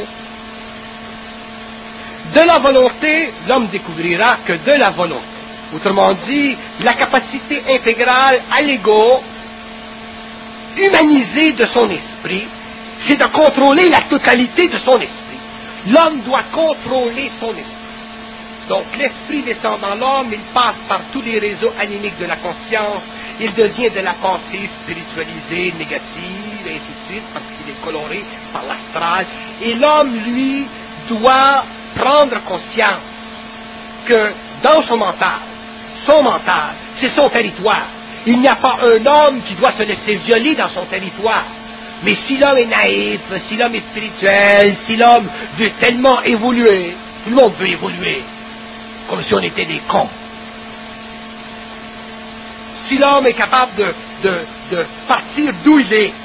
De la volonté, l'homme découvrira que de la volonté, autrement dit, la capacité intégrale à l'ego, humanisée de son esprit, c'est de contrôler la totalité de son esprit. L'homme doit contrôler son esprit. Donc l'esprit descend dans l'homme, il passe par tous les réseaux animiques de la conscience, il devient de la pensée spiritualisée, négative, et ainsi de suite, parce qu'il est coloré par l'astral. Et l'homme, lui, doit prendre conscience que dans son mental, son mental, c'est son territoire. Il n'y a pas un homme qui doit se laisser violer dans son territoire. Mais si l'homme est naïf, si l'homme est spirituel, si l'homme veut tellement évoluer, tout le monde veut évoluer, comme si on était des cons. Si l'homme est capable de, de, de partir d'où il est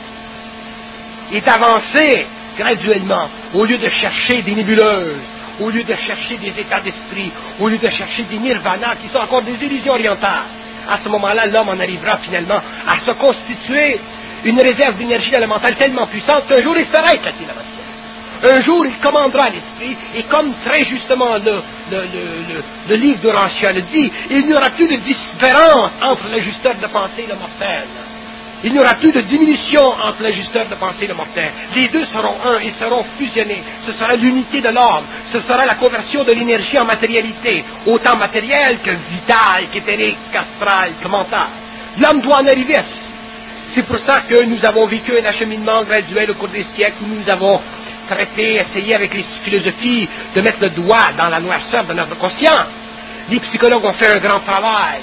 et d'avancer graduellement, au lieu de chercher des nébuleuses, au lieu de chercher des états d'esprit, au lieu de chercher des nirvanas qui sont encore des illusions orientales, à ce moment-là, l'homme en arrivera finalement à se constituer une réserve d'énergie élémentale tellement puissante qu'un jour il fera éclater la matière. Un jour il commandera l'esprit, et comme très justement le, le, le, le, le livre d'Horatia le dit, il n'y aura plus de différence entre l'ajusteur de pensée et le mortel. Il n'y aura plus de diminution entre l'ajusteur de pensée et le mortel. Les deux seront un, ils seront fusionnés. Ce sera l'unité de l'homme. Ce sera la conversion de l'énergie en matérialité, autant matérielle que vitale, qu'éthérique, qu'astrale, que mentale. L'homme doit en arriver à ceci. C'est pour ça que nous avons vécu un acheminement graduel au cours des siècles où nous avons traité, essayé avec les philosophies de mettre le doigt dans la noirceur de notre conscience. Les psychologues ont fait un grand travail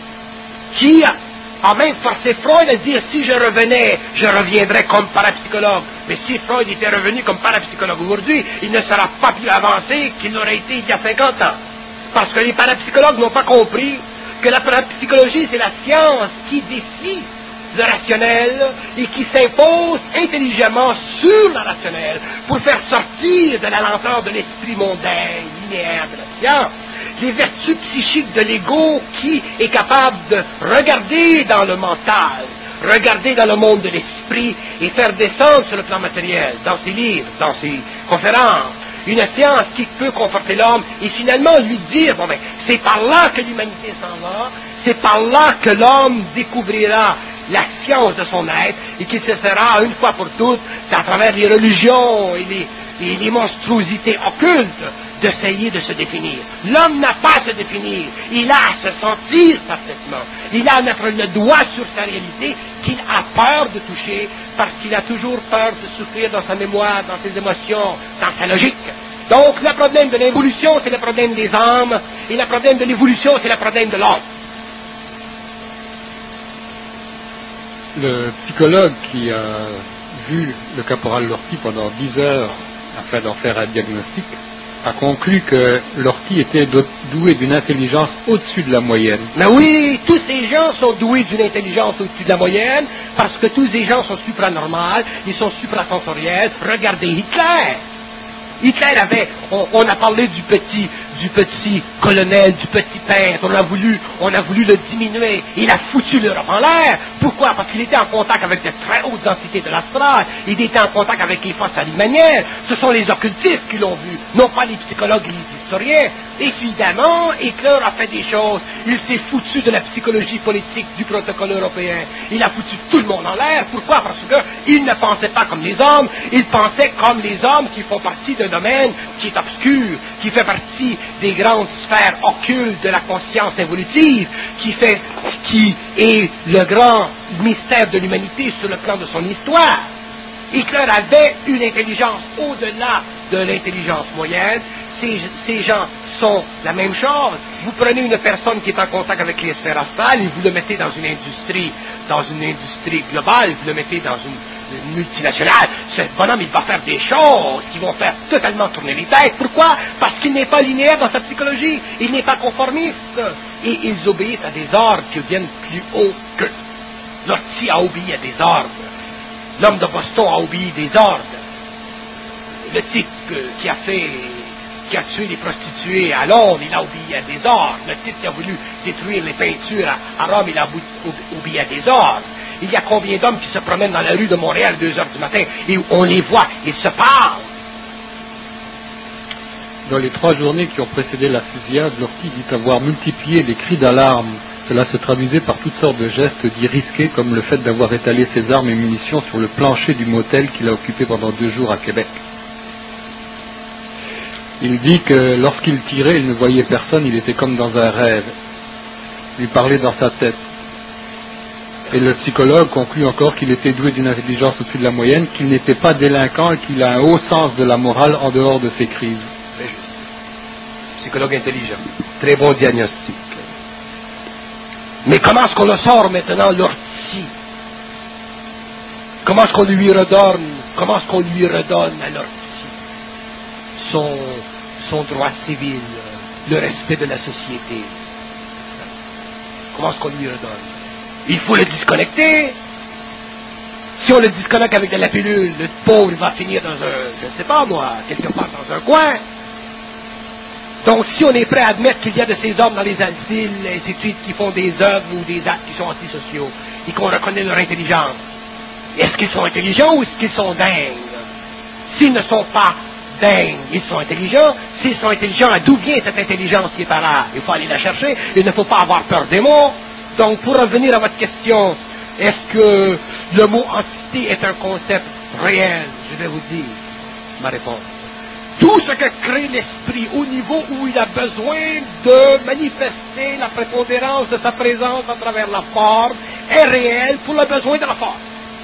qui a même forcé Freud à dire si je revenais, je reviendrais comme parapsychologue. Mais si Freud était revenu comme parapsychologue aujourd'hui, il ne sera pas plus avancé qu'il n'aurait été il y a cinquante ans. Parce que les parapsychologues n'ont pas compris que la parapsychologie, c'est la science qui défie le rationnel et qui s'impose intelligemment sur le rationnel pour faire sortir de la lenteur de l'esprit mondain, linéaire de la science, les vertus psychiques de l'ego qui est capable de regarder dans le mental, regarder dans le monde de l'esprit et faire descendre sur le plan matériel, dans ses livres, dans ses conférences, une science qui peut conforter l'homme et finalement lui dire, bon ben, c'est par là que l'humanité s'en va, c'est par là que l'homme découvrira la science de son être et qu'il cessera une fois pour toutes, à travers les religions et les, et les monstruosités occultes, d'essayer de se définir. L'homme n'a pas à se définir, il a à se sentir parfaitement, il a à mettre le doigt sur sa réalité qu'il a peur de toucher parce qu'il a toujours peur de souffrir dans sa mémoire, dans ses émotions, dans sa logique. Donc le problème de l'évolution, c'est le problème des âmes, et le problème de l'évolution, c'est le problème de l'homme. Le psychologue qui a vu le caporal Lortie pendant dix heures afin d'en faire un diagnostic a conclu que Lortie était doué d'une intelligence au-dessus de la moyenne. Mais oui, tous ces gens sont doués d'une intelligence au-dessus de la moyenne parce que tous ces gens sont supranormales, ils sont suprasensoriels. Regardez Hitler. Hitler avait, on, on a parlé du petit, du petit colonel, du petit peintre, on a voulu, on a voulu le diminuer. Il a foutu l'Europe en l'air. Pourquoi? Parce qu'il était en contact avec de très hautes entités de l'astral. Il était en contact avec les forces alimanières. Ce sont les occultistes qui l'ont vu, non pas les psychologues et les historiens. Évidemment, Hitler a fait des choses. Il s'est foutu de la psychologie politique du protocole européen. Il a foutu tout le monde en l'air. Pourquoi? Parce qu'il ne pensait pas comme les hommes. Il pensait comme les hommes qui font partie d'un domaine qui est obscur, qui fait partie des grandes sphères occultes de la conscience évolutive, qui fait, qui est le grand mystère de l'humanité sur le plan de son histoire. Hitler avait une intelligence au-delà de l'intelligence moyenne. Ces, ces gens sont la même chose. Vous prenez une personne qui est en contact avec les sphères astrales et vous le mettez dans une industrie, dans une industrie globale, vous le mettez dans une, une multinationale. Ce bonhomme, il va faire des choses qui vont faire totalement tourner les têtes. Pourquoi? Parce qu'il n'est pas linéaire dans sa psychologie. Il n'est pas conformiste. Et ils obéissent à des ordres qui viennent plus haut qu'eux. L'ortie a obéi à des ordres. L'homme de Boston a obéi des ordres. Le type euh, qui a fait, qui a tué les prostituées à Londres, il a obéi à des ordres. Le type qui a voulu détruire les peintures à, à Rome, il a obéi à des ordres. Il y a combien d'hommes qui se promènent dans la rue de Montréal à deux heures du matin et on les voit, ils se parlent. Dans les trois journées qui ont précédé la fusillade, l'ortie dit avoir multiplié les cris d'alarme. Cela se traduisait par toutes sortes de gestes dits risqués, comme le fait d'avoir étalé ses armes et munitions sur le plancher du motel qu'il a occupé pendant deux jours à Québec. Il dit que lorsqu'il tirait, il ne voyait personne, il était comme dans un rêve. Il parlait dans sa tête. Et le psychologue conclut encore qu'il était doué d'une intelligence au-dessus de la moyenne, qu'il n'était pas délinquant et qu'il a un haut sens de la morale en dehors de ses crises. Très juste. Psychologue intelligent. Très bon diagnostic. Mais comment est-ce qu'on le sort maintenant, l'ortie? Comment est-ce qu'on lui redonne, comment est-ce qu'on lui redonne à l'ortie son, son droit civil, le respect de la société? Comment est-ce qu'on lui redonne? Il faut le disconnecter. Si on le disconnecte avec de la pilule, le pauvre va finir dans un, je ne sais pas moi, quelque part dans un coin. Donc, si on est prêt à admettre qu'il y a de ces hommes dans les asiles, et ainsi de suite, qui font des œuvres ou des actes qui sont antisociaux, et qu'on reconnaît leur intelligence, est-ce qu'ils sont intelligents ou est-ce qu'ils sont dingues? S'ils ne sont pas dingues, ils sont intelligents. S'ils sont intelligents, d'où vient cette intelligence qui est par là? Il faut aller la chercher. Il ne faut pas avoir peur des mots. Donc, pour revenir à votre question, est-ce que le mot entité est un concept réel? Je vais vous dire ma réponse. Tout ce que crée l'esprit au niveau où il a besoin de manifester la prépondérance de sa présence à travers la forme est réel pour le besoin de la forme.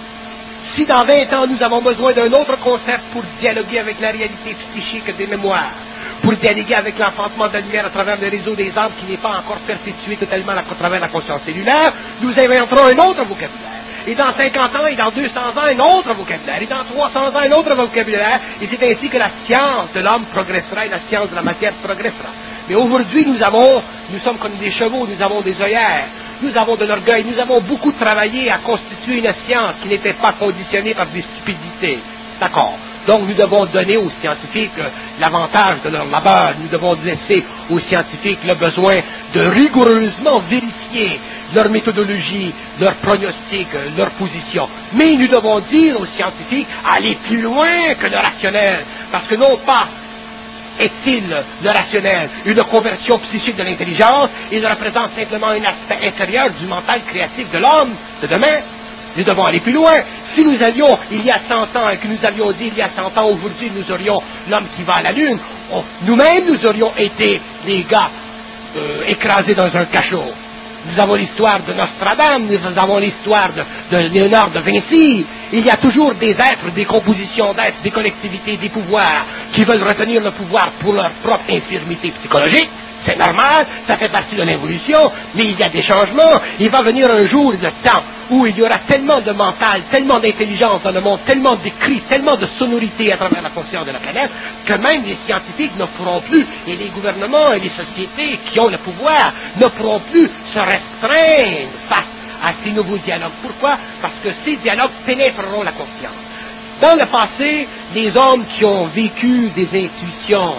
Si dans vingt ans nous avons besoin d'un autre concept pour dialoguer avec la réalité psychique des mémoires, pour dialoguer avec l'enfantement de la lumière à travers le réseau des âmes qui n'est pas encore perpétué totalement à travers la conscience cellulaire, nous inventerons un autre vocabulaire. Et dans cinquante ans, et dans deux cents ans, un autre vocabulaire. Et dans trois cents ans, un autre vocabulaire. Et c'est ainsi que la science de l'homme progressera et la science de la matière progressera. Mais aujourd'hui, nous avons, nous sommes comme des chevaux, nous avons des œillères, nous avons de l'orgueil, nous avons beaucoup travaillé à constituer une science qui n'était pas conditionnée par des stupidités. D'accord. Donc nous devons donner aux scientifiques l'avantage de leur labeur, nous devons laisser aux scientifiques le besoin de rigoureusement vérifier leur méthodologie, leur pronostic, leur position. Mais nous devons dire aux scientifiques, allez plus loin que le rationnel, parce que non pas est-il le rationnel une conversion psychique de l'intelligence, il représente simplement un aspect intérieur du mental créatif de l'homme de demain. Nous devons aller plus loin. Si nous allions il y a cent ans et que nous avions dit il y a cent ans, aujourd'hui nous aurions l'homme qui va à la Lune, on, nous-mêmes nous aurions été les gars euh, écrasés dans un cachot. Nous avons l'histoire de Nostradamus, nous avons l'histoire de, de Léonard de Vinci. Il y a toujours des êtres, des compositions d'êtres, des collectivités, des pouvoirs qui veulent retenir le pouvoir pour leur propre infirmité psychologique. C'est normal, ça fait partie de l'évolution, mais il y a des changements. Il va venir un jour, le temps, où il y aura tellement de mental, tellement d'intelligence dans le monde, tellement d'écrits, tellement de sonorités à travers la conscience de la planète, que même les scientifiques ne pourront plus, et les gouvernements et les sociétés qui ont le pouvoir, ne pourront plus se restreindre face à ces nouveaux dialogues. Pourquoi? Parce que ces dialogues pénétreront la conscience. Dans le passé, les hommes qui ont vécu des intuitions,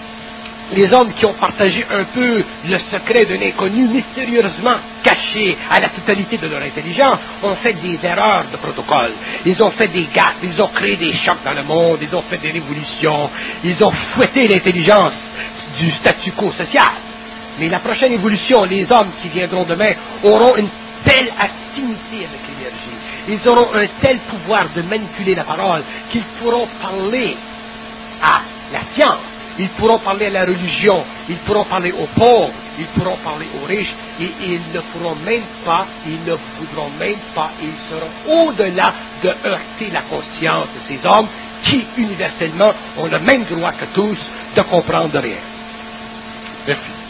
les hommes qui ont partagé un peu le secret de l'inconnu mystérieusement caché à la totalité de leur intelligence ont fait des erreurs de protocole. Ils ont fait des gaffes, ils ont créé des chocs dans le monde, ils ont fait des révolutions, ils ont fouetté l'intelligence du statu quo social. Mais la prochaine évolution, les hommes qui viendront demain auront une telle affinité avec l'énergie, ils auront un tel pouvoir de manipuler la parole qu'ils pourront parler à la science. Ils pourront parler à la religion, ils pourront parler aux pauvres, ils pourront parler aux riches, et ils ne pourront même pas, ils ne voudront même pas, ils seront au-delà de heurter la conscience de ces hommes qui, universellement, ont le même droit que tous de comprendre rien. Merci.